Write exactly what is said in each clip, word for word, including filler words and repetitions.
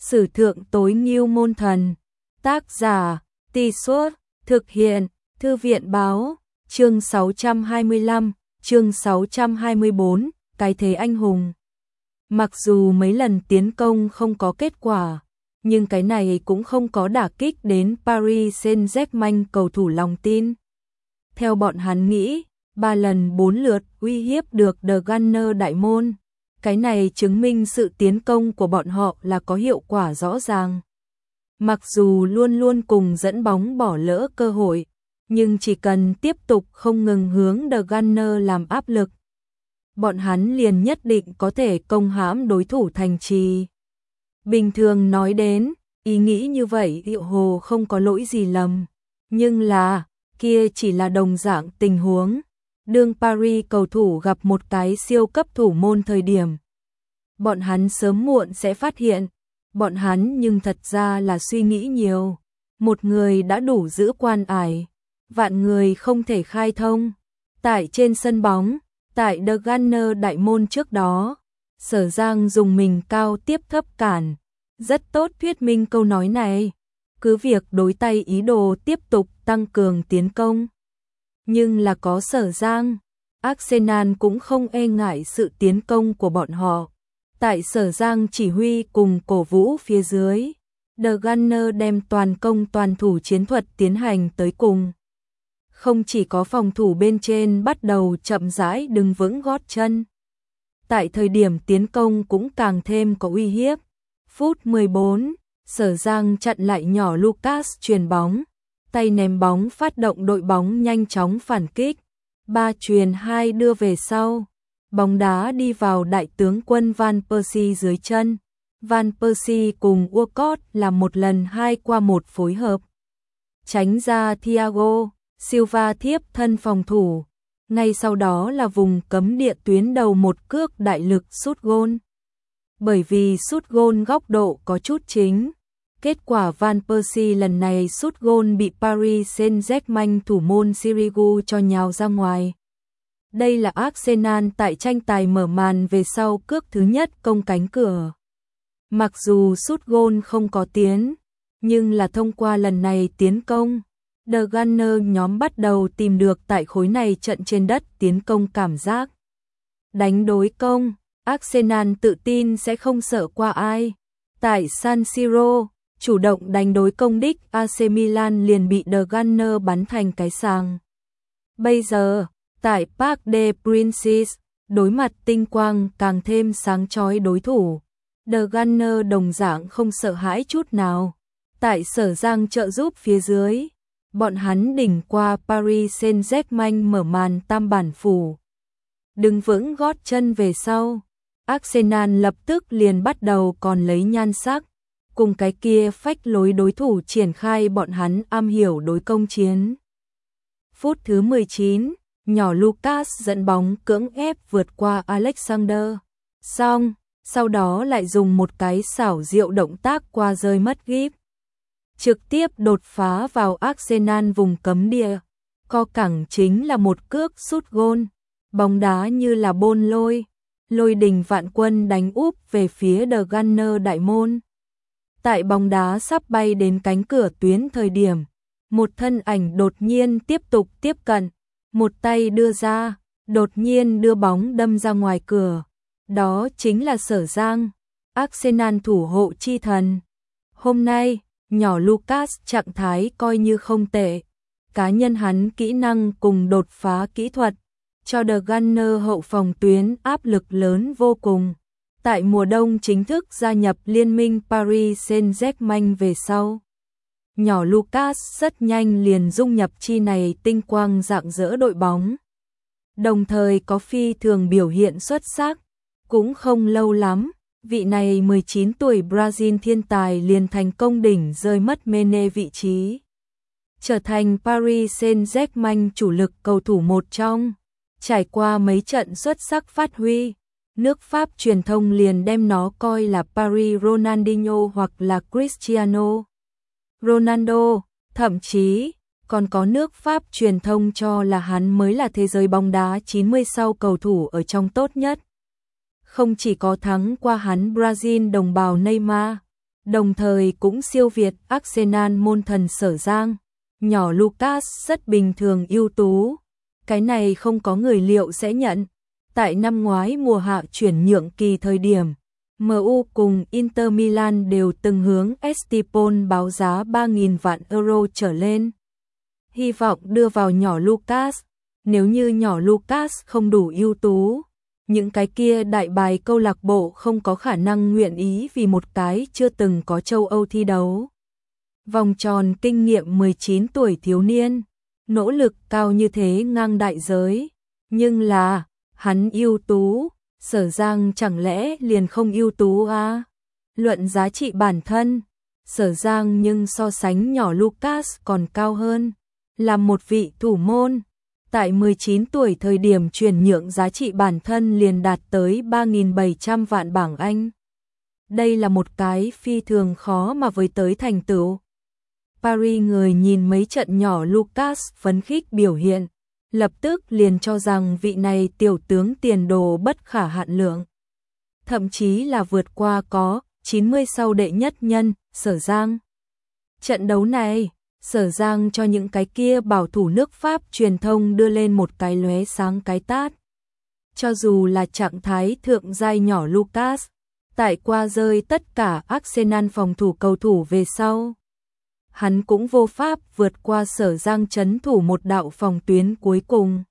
Sử thượng tối ngưu môn thần. Tác giả, Tì Suốt, thực hiện, Thư viện báo, chương sáu trăm hai mươi lăm, chương sáu trăm hai mươi tư, cái thế anh hùng. Mặc dù mấy lần tiến công không có kết quả, nhưng cái này cũng không có đả kích đến Paris Saint-Germain cầu thủ lòng tin. Theo bọn hắn nghĩ, ba lần bốn lượt uy hiếp được The Gunner đại môn. Cái này chứng minh sự tiến công của bọn họ là có hiệu quả rõ ràng. Mặc dù luôn luôn cùng dẫn bóng bỏ lỡ cơ hội, nhưng chỉ cần tiếp tục không ngừng hướng The Gunner làm áp lực, bọn hắn liền nhất định có thể công hãm đối thủ thành trì. Bình thường nói đến, ý nghĩ như vậy Diệu Hồ không có lỗi gì lầm, nhưng là, kia chỉ là đồng dạng tình huống. Đương Paris cầu thủ gặp một cái siêu cấp thủ môn thời điểm, bọn hắn sớm muộn sẽ phát hiện, bọn hắn nhưng thật ra là suy nghĩ nhiều. Một người đã đủ giữ quan ải, vạn người không thể khai thông. Tại trên sân bóng, tại The Gunner đại môn trước đó, Sở Giang dùng mình cao tiếp thấp cản, rất tốt thuyết minh câu nói này. Cứ việc đối tay ý đồ tiếp tục tăng cường tiến công, nhưng là có Sở Giang, Arsenal cũng không e ngại sự tiến công của bọn họ. Tại Sở Giang chỉ huy cùng cổ vũ phía dưới, The Gunner đem toàn công toàn thủ chiến thuật tiến hành tới cùng. Không chỉ có phòng thủ bên trên bắt đầu chậm rãi đứng vững gót chân, tại thời điểm tiến công cũng càng thêm có uy hiếp. Phút mười bốn, Sở Giang chặn lại nhỏ Lucas chuyền bóng, tay ném bóng phát động đội bóng nhanh chóng phản kích, ba chuyền hai đưa về sau. Bóng đá đi vào đại tướng quân Van Persie dưới chân. Van Persie cùng Walcott làm một lần hai qua một phối hợp, tránh ra Thiago Silva thiếp thân phòng thủ. Ngay sau đó là vùng cấm địa tuyến đầu một cước đại lực sút gôn. Bởi vì sút gôn góc độ có chút chính, kết quả Van Persie lần này sút gôn bị Paris Saint-Germain thủ môn Sirigu cho nhào ra ngoài. Đây là Arsenal tại tranh tài mở màn về sau cước thứ nhất công cánh cửa. Mặc dù sút gôn không có tiến, nhưng là thông qua lần này tiến công, The Gunner nhóm bắt đầu tìm được tại khối này trận trên đất tiến công cảm giác. Đánh đối công, Arsenal tự tin sẽ không sợ qua ai. Tại San Siro, chủ động đánh đối công đích a xê Milan liền bị The Gunner bắn thành cái sàng. Bây giờ, tại Parc des Princes, đối mặt tinh quang càng thêm sáng chói đối thủ, The Gunner đồng dạng không sợ hãi chút nào. Tại Sở Giang trợ giúp phía dưới, bọn hắn đỉnh qua Paris Saint-Germain mở màn tam bản phủ. Đứng vững gót chân về sau, Arsenal lập tức liền bắt đầu còn lấy nhan sắc, cùng cái kia phách lối đối thủ triển khai bọn hắn am hiểu đối công chiến. Phút thứ mười chín, nhỏ Lucas dẫn bóng cưỡng ép vượt qua Alexander. Xong, sau đó lại dùng một cái xảo diệu động tác qua rơi mất Gibbs, trực tiếp đột phá vào Arsenal vùng cấm địa. Co cẳng chính là một cước sút gôn, bóng đá như là bôn lôi, lôi đình vạn quân đánh úp về phía The Gunner đại môn. Tại bóng đá sắp bay đến cánh cửa tuyến thời điểm, một thân ảnh đột nhiên tiếp tục tiếp cận, một tay đưa ra, đột nhiên đưa bóng đâm ra ngoài cửa. Đó chính là Sở Giang, Arsenal thủ hộ chi thần. Hôm nay, nhỏ Lucas trạng thái coi như không tệ. Cá nhân hắn kỹ năng cùng đột phá kỹ thuật, cho The Gunner hậu phòng tuyến áp lực lớn vô cùng. Tại mùa đông chính thức gia nhập liên minh Paris Saint-Germain về sau, nhỏ Lucas rất nhanh liền dung nhập chi này tinh quang rạng rỡ đội bóng. Đồng thời có phi thường biểu hiện xuất sắc. Cũng không lâu lắm, vị này mười chín tuổi Brazil thiên tài liền thành công đỉnh rơi mất Mane vị trí, trở thành Paris Saint-Germain chủ lực cầu thủ một trong. Trải qua mấy trận xuất sắc phát huy, nước Pháp truyền thông liền đem nó coi là Paris Ronaldinho hoặc là Cristiano Ronaldo, thậm chí còn có nước Pháp truyền thông cho là hắn mới là thế giới bóng đá chín mươi sau cầu thủ ở trong tốt nhất. Không chỉ có thắng qua hắn Brazil đồng bào Neymar, đồng thời cũng siêu việt Arsenal môn thần Sở Giang. Nhỏ Lucas rất bình thường ưu tú, cái này không có người liệu sẽ nhận. Tại năm ngoái mùa hạ chuyển nhượng kỳ thời điểm, em u cùng Inter Milan đều từng hướng Estipon báo giá ba nghìn vạn euro trở lên. Hy vọng đưa vào nhỏ Lucas, nếu như nhỏ Lucas không đủ ưu tú, những cái kia đại bài câu lạc bộ không có khả năng nguyện ý vì một cái chưa từng có châu Âu thi đấu. Vòng tròn kinh nghiệm mười chín tuổi thiếu niên, nỗ lực cao như thế ngang đại giới, nhưng là, hắn ưu tú, Sở Giang chẳng lẽ liền không ưu tú à? Luận giá trị bản thân, Sở Giang nhưng so sánh nhỏ Lucas còn cao hơn, là một vị thủ môn. Tại mười chín tuổi thời điểm chuyển nhượng giá trị bản thân liền đạt tới ba nghìn bảy trăm vạn bảng Anh. Đây là một cái phi thường khó mà với tới thành tựu. Paris người nhìn mấy trận nhỏ Lucas phấn khích biểu hiện, lập tức liền cho rằng vị này tiểu tướng tiền đồ bất khả hạn lượng. Thậm chí là vượt qua có chín mươi sau đệ nhất nhân, Sở Giang. Trận đấu này, Sở Giang cho những cái kia bảo thủ nước Pháp truyền thông đưa lên một cái lóe sáng cái tát. Cho dù là trạng thái thượng giai nhỏ Lucas, tại qua rơi tất cả Arsenal phòng thủ cầu thủ về sau, hắn cũng vô pháp vượt qua Sở Giang trấn thủ một đạo phòng tuyến cuối cùng.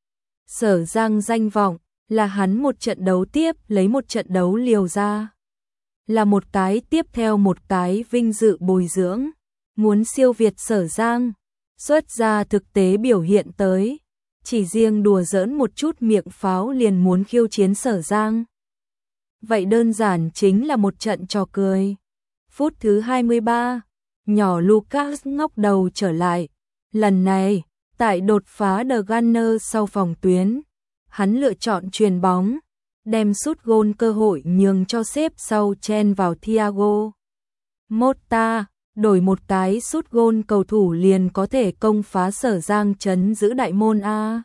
Sở Giang danh vọng là hắn một trận đấu tiếp lấy một trận đấu liều ra. Là một cái tiếp theo một cái vinh dự bồi dưỡng. Muốn siêu việt Sở Giang, xuất ra thực tế biểu hiện tới. Chỉ riêng đùa giỡn một chút miệng pháo liền muốn khiêu chiến Sở Giang. Vậy đơn giản chính là một trận trò cười. Phút thứ hai mươi ba, nhỏ Lucas ngóc đầu trở lại. Lần này, tại đột phá The Gunner sau phòng tuyến, hắn lựa chọn chuyền bóng, đem sút gôn cơ hội nhường cho xếp sau chen vào Thiago Motta, đổi một cái sút gôn cầu thủ liền có thể công phá Sở Giang trấn giữ đại môn A.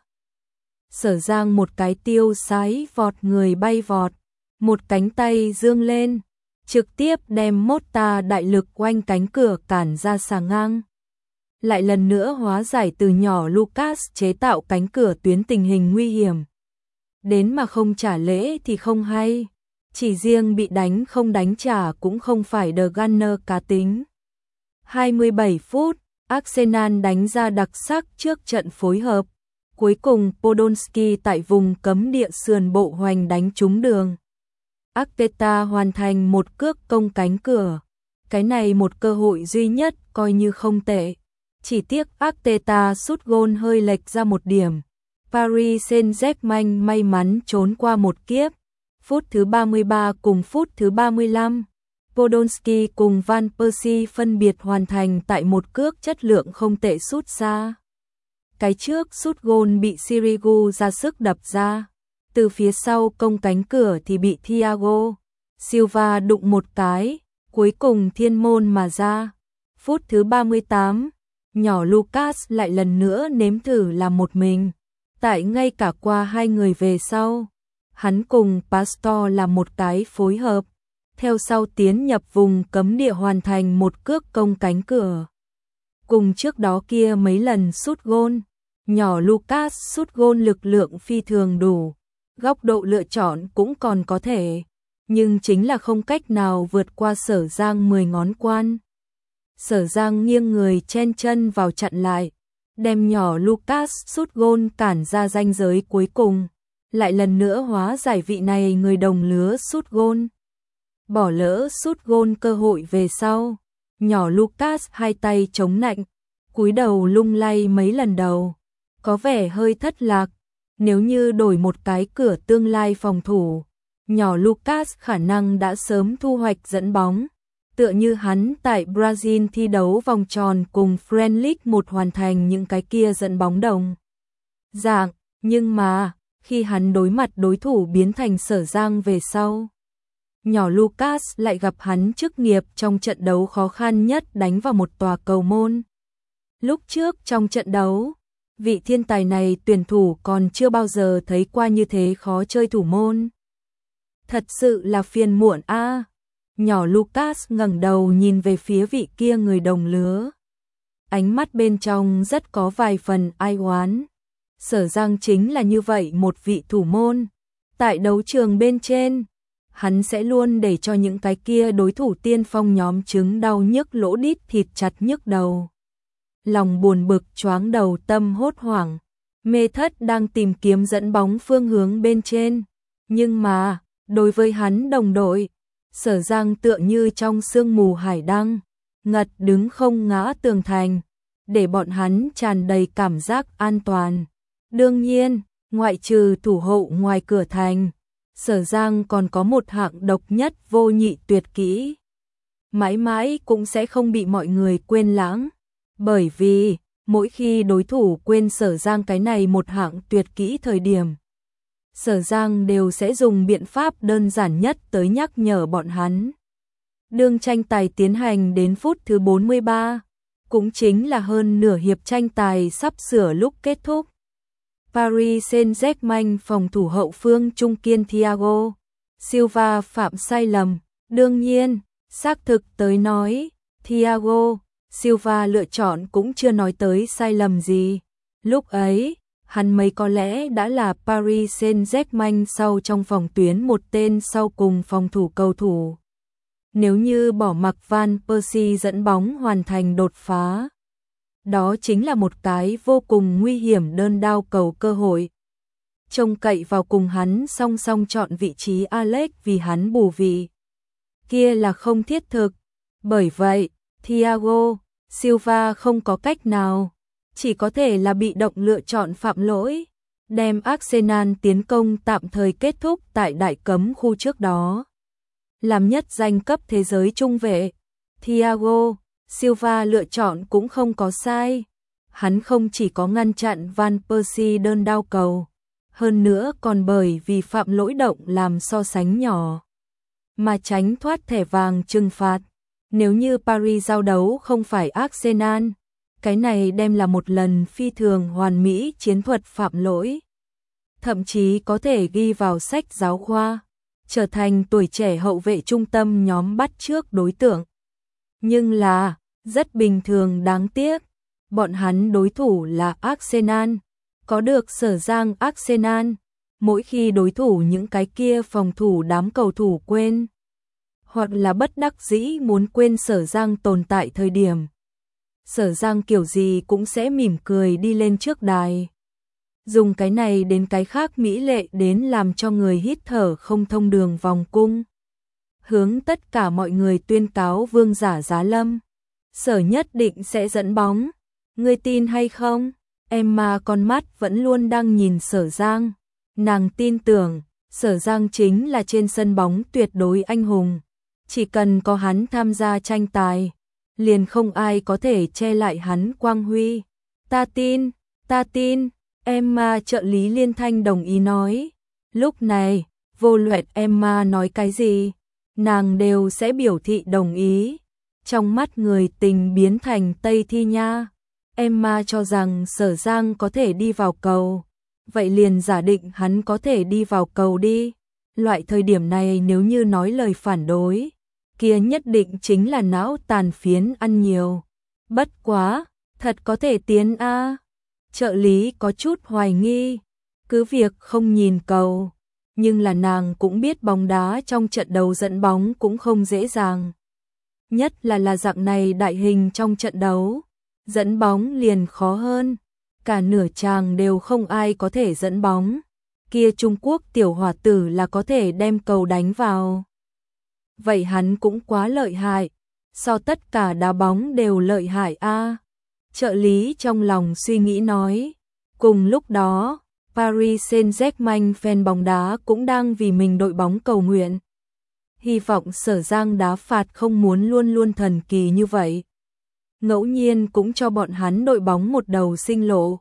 Sở Giang một cái tiêu sái vọt người bay vọt, một cánh tay dương lên, trực tiếp đem Motta đại lực quanh cánh cửa cản ra xà ngang. Lại lần nữa hóa giải từ nhỏ Lucas chế tạo cánh cửa tuyến tình hình nguy hiểm. Đến mà không trả lễ thì không hay, chỉ riêng bị đánh không đánh trả cũng không phải The Gunner cá tính. hai mươi bảy phút, Arsenal đánh ra đặc sắc trước trận phối hợp. Cuối cùng Podolski tại vùng cấm địa sườn bộ hoành đánh trúng đường. Arteta hoàn thành một cước công cánh cửa. Cái này một cơ hội duy nhất coi như không tệ. Chỉ tiếc Arteta sút gôn hơi lệch ra một điểm. Paris Saint-Germain may mắn trốn qua một kiếp. Phút thứ ba mươi ba cùng phút thứ ba mươi lăm. Podolski cùng Van Persie phân biệt hoàn thành tại một cước chất lượng không tệ sút xa. Cái trước sút gôn bị Sirigu ra sức đập ra. Từ phía sau công cánh cửa thì bị Thiago Silva đụng một cái, cuối cùng thiên môn mà ra. Phút thứ ba mươi tám, nhỏ Lucas lại lần nữa nếm thử làm một mình. Tại ngay cả qua hai người về sau, hắn cùng Pastor làm một cái phối hợp. Theo sau tiến nhập vùng cấm địa hoàn thành một cước công cánh cửa. Cùng trước đó kia mấy lần sút gôn, nhỏ Lucas sút gôn lực lượng phi thường đủ, góc độ lựa chọn cũng còn có thể, nhưng chính là không cách nào vượt qua Sở Giang mười ngón quan. Sở Giang nghiêng người chen chân vào chặn lại, đem nhỏ Lucas sút gôn cản ra ranh giới cuối cùng, lại lần nữa hóa giải vị này người đồng lứa sút gôn. Bỏ lỡ sút gôn cơ hội về sau, nhỏ Lucas hai tay chống nạnh, cúi đầu lung lay mấy lần đầu, có vẻ hơi thất lạc. Nếu như đổi một cái cửa tương lai phòng thủ, nhỏ Lucas khả năng đã sớm thu hoạch dẫn bóng, tựa như hắn tại Brazil thi đấu vòng tròn cùng Friend League một hoàn thành những cái kia dẫn bóng đồng dạng, nhưng mà khi hắn đối mặt đối thủ biến thành Sở Giang về sau, nhỏ Lucas lại gặp hắn chức nghiệp trong trận đấu khó khăn nhất đánh vào một tòa cầu môn. Lúc trước trong trận đấu, vị thiên tài này tuyển thủ còn chưa bao giờ thấy qua như thế khó chơi thủ môn. Thật sự là phiền muộn a. Nhỏ Lucas ngẩng đầu nhìn về phía vị kia người đồng lứa. Ánh mắt bên trong rất có vài phần ai oán. Sở Giang chính là như vậy một vị thủ môn. Tại đấu trường bên trên, hắn sẽ luôn để cho những cái kia đối thủ tiên phong nhóm chứng đau nhức lỗ đít thịt chặt nhức đầu. Lòng buồn bực choáng đầu, tâm hốt hoảng. Mê Thất đang tìm kiếm dẫn bóng phương hướng bên trên. Nhưng mà, đối với hắn đồng đội, Sở Giang tựa như trong sương mù hải đăng, ngật đứng không ngã tường thành, để bọn hắn tràn đầy cảm giác an toàn. Đương nhiên, ngoại trừ thủ hộ ngoài cửa thành, Sở Giang còn có một hạng độc nhất vô nhị tuyệt kỹ. Mãi mãi cũng sẽ không bị mọi người quên lãng, bởi vì mỗi khi đối thủ quên Sở Giang cái này một hạng tuyệt kỹ thời điểm, Sở Giang đều sẽ dùng biện pháp đơn giản nhất tới nhắc nhở bọn hắn. Đương tranh tài tiến hành đến phút thứ bốn mươi ba, cũng chính là hơn nửa hiệp tranh tài sắp sửa lúc kết thúc. Paris Saint-Germain phòng thủ hậu phương trung kiên Thiago Silva phạm sai lầm. Đương nhiên, xác thực tới nói, Thiago Silva lựa chọn cũng chưa nói tới sai lầm gì. Lúc ấy, hắn mấy có lẽ đã là Paris Saint-Germain sau trong phòng tuyến một tên sau cùng phòng thủ cầu thủ. Nếu như bỏ mặc Van Persie dẫn bóng hoàn thành đột phá, đó chính là một cái vô cùng nguy hiểm đơn đao cầu cơ hội. Trông cậy vào cùng hắn song song chọn vị trí Alex vì hắn bù vị, kia là không thiết thực. Bởi vậy, Thiago Silva không có cách nào, chỉ có thể là bị động lựa chọn phạm lỗi, đem Arsenal tiến công tạm thời kết thúc tại đại cấm khu trước đó. Làm nhất danh cấp thế giới trung vệ, Thiago Silva lựa chọn cũng không có sai. Hắn không chỉ có ngăn chặn Van Persie đơn đao cầu, hơn nữa còn bởi vì phạm lỗi động làm so sánh nhỏ, mà tránh thoát thẻ vàng trừng phạt. Nếu như Paris giao đấu không phải Arsenal, cái này đem là một lần phi thường hoàn mỹ chiến thuật phạm lỗi. Thậm chí có thể ghi vào sách giáo khoa, trở thành tuổi trẻ hậu vệ trung tâm nhóm bắt chước đối tượng. Nhưng là, rất bình thường đáng tiếc, bọn hắn đối thủ là Arsenal, có được Sở Giang Arsenal, mỗi khi đối thủ những cái kia phòng thủ đám cầu thủ quên, hoặc là bất đắc dĩ muốn quên Sở Giang tồn tại thời điểm, Sở Giang kiểu gì cũng sẽ mỉm cười đi lên trước đài, dùng cái này đến cái khác mỹ lệ đến làm cho người hít thở không thông đường vòng cung. Hướng tất cả mọi người tuyên cáo vương giả giá lâm. Sở nhất định sẽ dẫn bóng. Ngươi tin hay không? Emma con mắt vẫn luôn đang nhìn Sở Giang. Nàng tin tưởng, Sở Giang chính là trên sân bóng tuyệt đối anh hùng. Chỉ cần có hắn tham gia tranh tài, liền không ai có thể che lại hắn quang huy. Ta tin, ta tin, Emma trợ lý liên thanh đồng ý nói. Lúc này, vô luận Emma nói cái gì, nàng đều sẽ biểu thị đồng ý. Trong mắt người tình biến thành Tây Thi Nha, Emma cho rằng Sở Giang có thể đi vào cầu, vậy liền giả định hắn có thể đi vào cầu đi. Loại thời điểm này nếu như nói lời phản đối, kia nhất định chính là não tàn phiến ăn nhiều. Bất quá, thật có thể tiến a. Trợ lý có chút hoài nghi, cứ việc không nhìn cầu, nhưng là nàng cũng biết bóng đá trong trận đấu dẫn bóng cũng không dễ dàng. Nhất là là dạng này đại hình trong trận đấu, dẫn bóng liền khó hơn, cả nửa tràng đều không ai có thể dẫn bóng. Kia Trung Quốc tiểu hòa tử là có thể đem cầu đánh vào. Vậy hắn cũng quá lợi hại, so tất cả đá bóng đều lợi hại a. Trợ lý trong lòng suy nghĩ nói. Cùng lúc đó, Paris Saint-Germain fan bóng đá cũng đang vì mình đội bóng cầu nguyện. Hy vọng Sở Giang đá phạt không muốn luôn luôn thần kỳ như vậy. Ngẫu nhiên cũng cho bọn hắn đội bóng một đầu sinh lộ.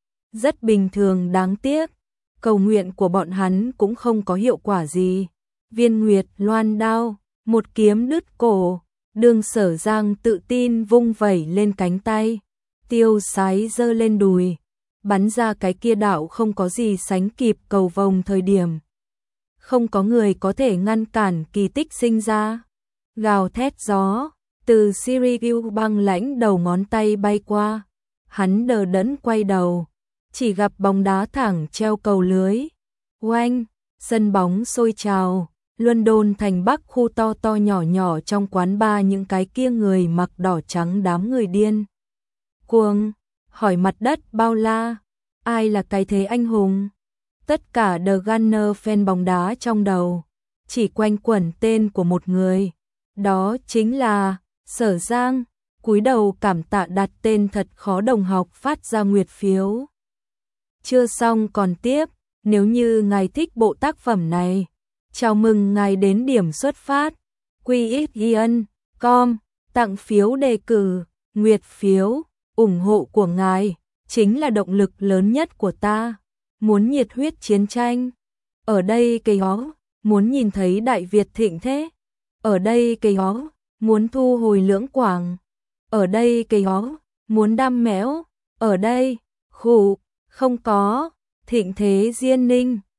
Rất bình thường đáng tiếc, cầu nguyện của bọn hắn cũng không có hiệu quả gì. Viên nguyệt loan đao, một kiếm đứt cổ, đường Sở Giang tự tin vung vẩy lên cánh tay, tiêu sái giơ lên đùi, bắn ra cái kia đạo không có gì sánh kịp cầu vồng thời điểm. Không có người có thể ngăn cản kỳ tích sinh ra. Gào thét gió, từ Sirius băng lãnh đầu ngón tay bay qua. Hắn đờ đẫn quay đầu, chỉ gặp bóng đá thẳng treo cầu lưới. Oanh, sân bóng sôi trào, London thành Bắc khu to to nhỏ nhỏ trong quán bar những cái kia người mặc đỏ trắng đám người điên. Cuồng, hỏi mặt đất bao la, ai là cái thế anh hùng? Tất cả The Gunner fan bóng đá trong đầu, chỉ quanh quẩn tên của một người, đó chính là Sở Giang, cúi đầu cảm tạ đặt tên thật khó đồng học phát ra nguyệt phiếu. Chưa xong còn tiếp, nếu như ngài thích bộ tác phẩm này, chào mừng ngài đến điểm xuất phát, quy ích ian chấm com, tặng phiếu đề cử, nguyệt phiếu, ủng hộ của ngài, chính là động lực lớn nhất của ta, muốn nhiệt huyết chiến tranh. Ở đây cây ó, muốn nhìn thấy Đại Việt thịnh thế. Ở đây cây ó, muốn thu hồi Lưỡng Quảng. Ở đây cây ó, muốn đam mẽo. Ở đây, khủ, không có, thịnh thế Diên Ninh.